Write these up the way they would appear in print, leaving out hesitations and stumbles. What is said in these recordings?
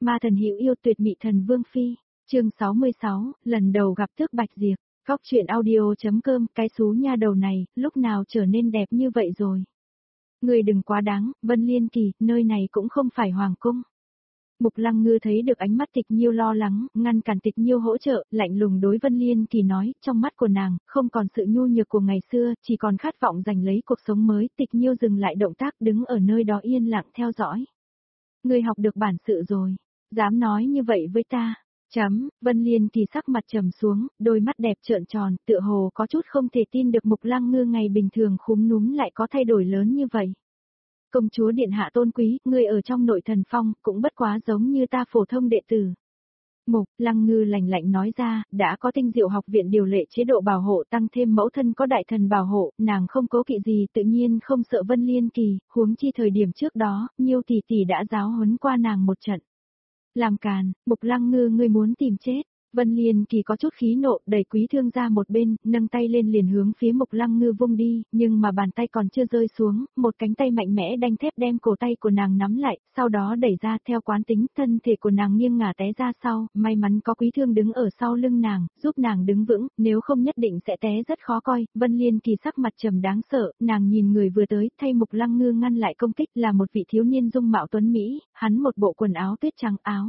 Ma thần hữu yêu tuyệt mị thần vương phi, chương 66, lần đầu gặp Tước Bạch Diệp. Góc truyện audio.com, cái xú nha đầu này, lúc nào trở nên đẹp như vậy rồi. Người đừng quá đáng, Vân Liên Kỳ, nơi này cũng không phải hoàng cung. Mục Lăng Ngư thấy được ánh mắt Tịch Nhiêu lo lắng, ngăn cản Tịch Nhiêu hỗ trợ, lạnh lùng đối Vân Liên Kỳ nói, trong mắt của nàng, không còn sự nhu nhược của ngày xưa, chỉ còn khát vọng giành lấy cuộc sống mới. Tịch Nhiêu dừng lại động tác, đứng ở nơi đó yên lặng theo dõi. Người học được bản sự rồi, dám nói như vậy với ta. Vân Liên Kỳ sắc mặt trầm xuống, đôi mắt đẹp trợn tròn, tựa hồ có chút không thể tin được Mục Lăng Ngư ngày bình thường khúm núm lại có thay đổi lớn như vậy. Công chúa điện hạ tôn quý, người ở trong nội thần phong, cũng bất quá giống như ta phổ thông đệ tử. Mục Lăng Ngư lạnh lạnh nói ra, đã có Tinh Diệu học viện điều lệ chế độ bảo hộ, tăng thêm mẫu thân có đại thần bảo hộ, nàng không cố kỵ gì, tự nhiên không sợ Vân Liên Kỳ, huống chi thời điểm trước đó, Nhiêu tỷ tỷ đã giáo huấn qua nàng một trận. Làm càn, Mục Lăng Ngư, ngươi muốn tìm chết. Vân Liên Kỳ có chút khí nộ, đẩy Quý Thương ra một bên, nâng tay lên liền hướng phía Mục Lăng Ngư vung đi, nhưng mà bàn tay còn chưa rơi xuống, một cánh tay mạnh mẽ đanh thép đem cổ tay của nàng nắm lại, sau đó đẩy ra. Theo quán tính, thân thể của nàng nghiêng ngả té ra sau, may mắn có Quý Thương đứng ở sau lưng nàng, giúp nàng đứng vững, nếu không nhất định sẽ té rất khó coi. Vân Liên Kỳ sắc mặt trầm đáng sợ, nàng nhìn người vừa tới, thay Mục Lăng Ngư ngăn lại công kích, là một vị thiếu niên dung mạo tuấn mỹ, hắn một bộ quần áo tuyết trắng áo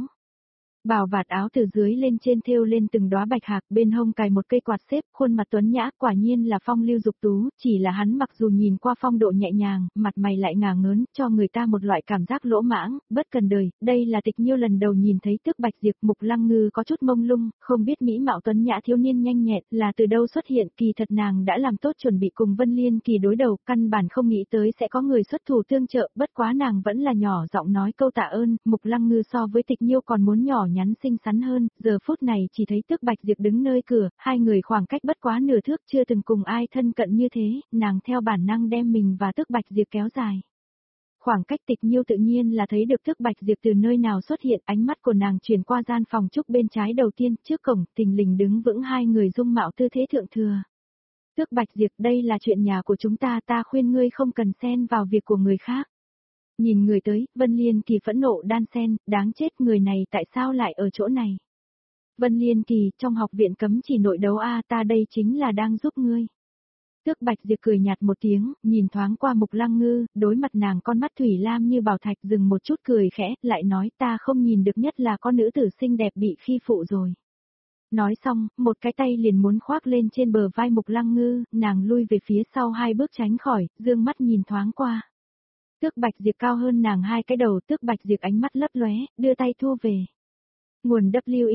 bào vạt áo từ dưới lên trên thêu lên từng đóa bạch hạc, bên hông cài một cây quạt xếp, khuôn mặt tuấn nhã, quả nhiên là phong lưu dục tú, chỉ là hắn mặc dù nhìn qua phong độ nhẹ nhàng, mặt mày lại ngả ngớn, cho người ta một loại cảm giác lỗ mãng, bất cần đời. Đây là Tịch Nhiêu lần đầu nhìn thấy Tước Bạch Diệp. Mục Lăng Ngư có chút mông lung, không biết mỹ mạo tuấn nhã thiếu niên nhanh nhẹn là từ đâu xuất hiện, kỳ thật nàng đã làm tốt chuẩn bị cùng Vân Liên Kỳ đối đầu, căn bản không nghĩ tới sẽ có người xuất thủ tương trợ, bất quá nàng vẫn là nhỏ giọng nói câu tạ ơn. Mục Lăng Ngư so với Tịch Nhiêu còn muốn nhỏ nhắn xinh xắn hơn, giờ phút này chỉ thấy Tước Bạch Diệp đứng nơi cửa, hai người khoảng cách bất quá nửa thước, chưa từng cùng ai thân cận như thế, nàng theo bản năng đem mình và Tước Bạch Diệp kéo dài. Khoảng cách. Tịch Nhiêu tự nhiên là thấy được Tước Bạch Diệp từ nơi nào xuất hiện, ánh mắt của nàng chuyển qua gian phòng trúc bên trái đầu tiên, trước cổng, thình lình đứng vững hai người dung mạo tư thế thượng thừa. Tước Bạch Diệp, đây là chuyện nhà của chúng ta, ta khuyên ngươi không cần xen vào việc của người khác. Nhìn người tới, Vân Liên Kỳ phẫn nộ đan xen, đáng chết, người này tại sao lại ở chỗ này? Vân Liên Kỳ, trong học viện cấm chỉ nội đấu a, ta đây chính là đang giúp ngươi. Tước Bạch Diệp cười nhạt một tiếng, nhìn thoáng qua Mục Lăng Ngư, đối mặt nàng con mắt thủy lam như bảo thạch, dừng một chút cười khẽ, lại nói, ta không nhìn được, nhất là con nữ tử xinh đẹp bị khi phụ rồi. Nói xong, một cái tay liền muốn khoác lên trên bờ vai Mục Lăng Ngư, nàng lui về phía sau hai bước tránh khỏi, dương mắt nhìn thoáng qua. Tước Bạch Diệp cao hơn nàng hai cái đầu, Tước Bạch Diệp ánh mắt lấp lóe, đưa tay thu về. Nguồn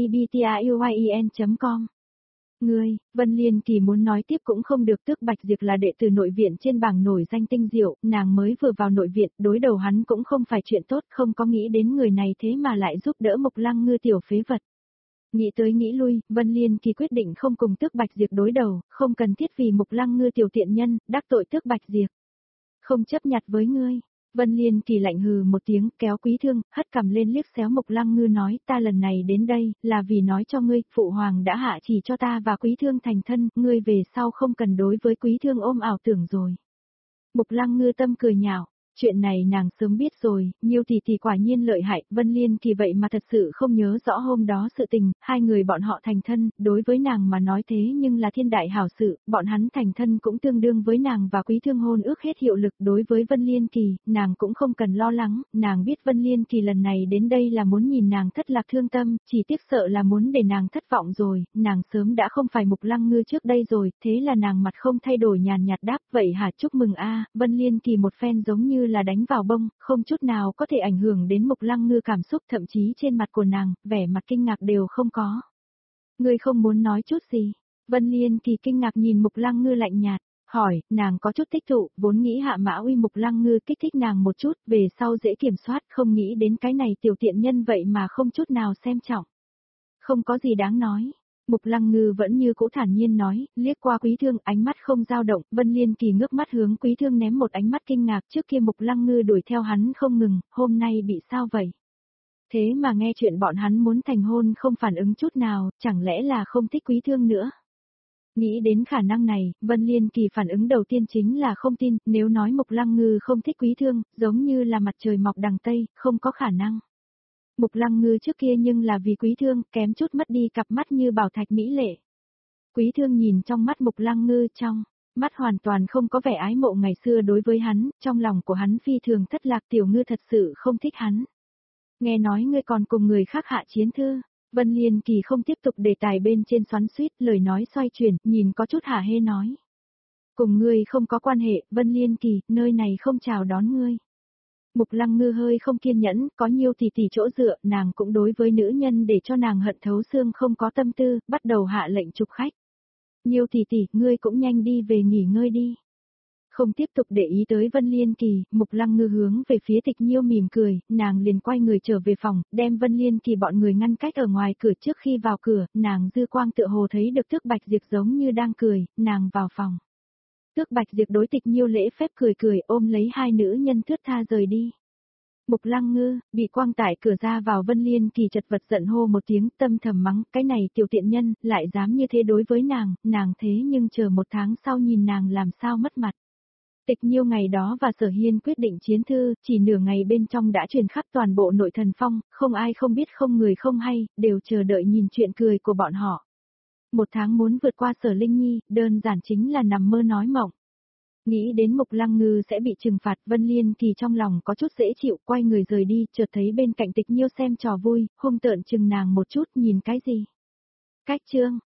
webtruyen.com. Ngươi, Vân Liên Kỳ muốn nói tiếp cũng không được. Tước Bạch Diệp là đệ tử nội viện trên bảng nổi danh Tinh Diệu, nàng mới vừa vào nội viện, đối đầu hắn cũng không phải chuyện tốt, không có nghĩ đến người này thế mà lại giúp đỡ Mục Lăng Ngư tiểu phế vật. Nghĩ tới nghĩ lui, Vân Liên Kỳ quyết định không cùng Tước Bạch Diệp đối đầu, không cần thiết vì Mục Lăng Ngư tiểu tiện nhân, đắc tội Tước Bạch Diệp. Không chấp nhặt với ngươi. Vân Liên Kỳ lạnh hừ một tiếng, kéo Quý Thương, hất cằm lên liếc xéo Mục Lăng Ngư nói, ta lần này đến đây, là vì nói cho ngươi, Phụ Hoàng đã hạ chỉ cho ta và Quý Thương thành thân, ngươi về sau không cần đối với Quý Thương ôm ảo tưởng rồi. Mục Lăng Ngư tâm cười nhạo, chuyện này nàng sớm biết rồi, Nhiêu tỷ tỷ quả nhiên lợi hại. Vân Liên Kỳ vậy mà thật sự không nhớ rõ hôm đó sự tình, hai người bọn họ thành thân, đối với nàng mà nói thế nhưng là thiên đại hảo sự, bọn hắn thành thân cũng tương đương với nàng và Quý Thương hôn ước hết hiệu lực. Đối với Vân Liên Kỳ, nàng cũng không cần lo lắng, nàng biết Vân Liên Kỳ lần này đến đây là muốn nhìn nàng thất lạc thương tâm, chỉ tiếc sợ là muốn để nàng thất vọng rồi, nàng sớm đã không phải Mục Lăng Ngư trước đây rồi, thế là nàng mặt không thay đổi nhàn nhạt đáp, vậy hả, chúc mừng a. Vân Liên Kỳ một phen giống như là đánh vào bông, không chút nào có thể ảnh hưởng đến Mục Lăng Ngư cảm xúc, thậm chí trên mặt của nàng, vẻ mặt kinh ngạc đều không có. Ngươi không muốn nói chút gì? Vân Liên Kỳ kinh ngạc nhìn Mục Lăng Ngư lạnh nhạt, hỏi, nàng có chút tích tụ, vốn nghĩ hạ mã uy Mục Lăng Ngư kích thích nàng một chút, về sau dễ kiểm soát, không nghĩ đến cái này tiểu tiện nhân vậy mà không chút nào xem trọng. Không có gì đáng nói. Mục Lăng Ngư vẫn như cũ thản nhiên nói, liếc qua Quý Thương, ánh mắt không dao động. Vân Liên Kỳ ngước mắt hướng Quý Thương ném một ánh mắt kinh ngạc, trước kia Mục Lăng Ngư đuổi theo hắn không ngừng, hôm nay bị sao vậy? Thế mà nghe chuyện bọn hắn muốn thành hôn không phản ứng chút nào, chẳng lẽ là không thích Quý Thương nữa? Nghĩ đến khả năng này, Vân Liên Kỳ phản ứng đầu tiên chính là không tin, nếu nói Mục Lăng Ngư không thích Quý Thương, giống như là mặt trời mọc đằng Tây, không có khả năng. Mục Lăng Ngư trước kia nhưng là vì Quý Thương, kém chút mất đi cặp mắt như bảo thạch mỹ lệ. Quý Thương nhìn trong mắt Mục Lăng Ngư trong, mắt hoàn toàn không có vẻ ái mộ ngày xưa đối với hắn, trong lòng của hắn phi thường thất lạc Tiểu Ngư thật sự không thích hắn. Nghe nói ngươi còn cùng người khác hạ chiến thư, Vân Liên Kỳ không tiếp tục đề tài bên trên xoắn xuýt, lời nói xoay chuyển, nhìn có chút hả hê nói. Cùng ngươi không có quan hệ, Vân Liên Kỳ, nơi này không chào đón ngươi. Mục Lăng Ngư hơi không kiên nhẫn, có nhiều tỷ tỷ chỗ dựa, nàng cũng đối với nữ nhân để cho nàng hận thấu xương không có tâm tư, bắt đầu hạ lệnh chụp khách. Nhiêu tỷ tỷ, ngươi cũng nhanh đi về nghỉ ngơi đi. Không tiếp tục để ý tới Vân Liên Kỳ, Mục Lăng Ngư hướng về phía Tịch Nhiêu mỉm cười, nàng liền quay người trở về phòng, đem Vân Liên Kỳ bọn người ngăn cách ở ngoài cửa trước khi vào cửa, nàng dư quang tựa hồ thấy được Tước Bạch Diệp giống như đang cười, nàng vào phòng. Tước Bạch Diệp đối Tịch Nhiêu lễ phép cười cười ôm lấy hai nữ nhân thướt tha rời đi. Mục Lăng Ngư, bị quang tải cửa ra vào Vân Liên Kỳ chật vật giận hô một tiếng tâm thầm mắng, cái này tiểu tiện nhân, lại dám như thế đối với nàng thế nhưng chờ một tháng sau nhìn nàng làm sao mất mặt. Tịch Nhiêu ngày đó và Sở Hiên quyết định chiến thư, chỉ nửa ngày bên trong đã truyền khắp toàn bộ nội thần phong, không ai không biết không người không hay, đều chờ đợi nhìn chuyện cười của bọn họ. Một tháng muốn vượt qua Sở Linh Nhi, đơn giản chính là nằm mơ nói mộng. Nghĩ đến Mục Lăng Ngư sẽ bị trừng phạt, Vân Liên Kỳ trong lòng có chút dễ chịu, quay người rời đi, chợt thấy bên cạnh Tịch Nhiêu xem trò vui, hung tợn chừng nàng một chút, nhìn cái gì. Cách chương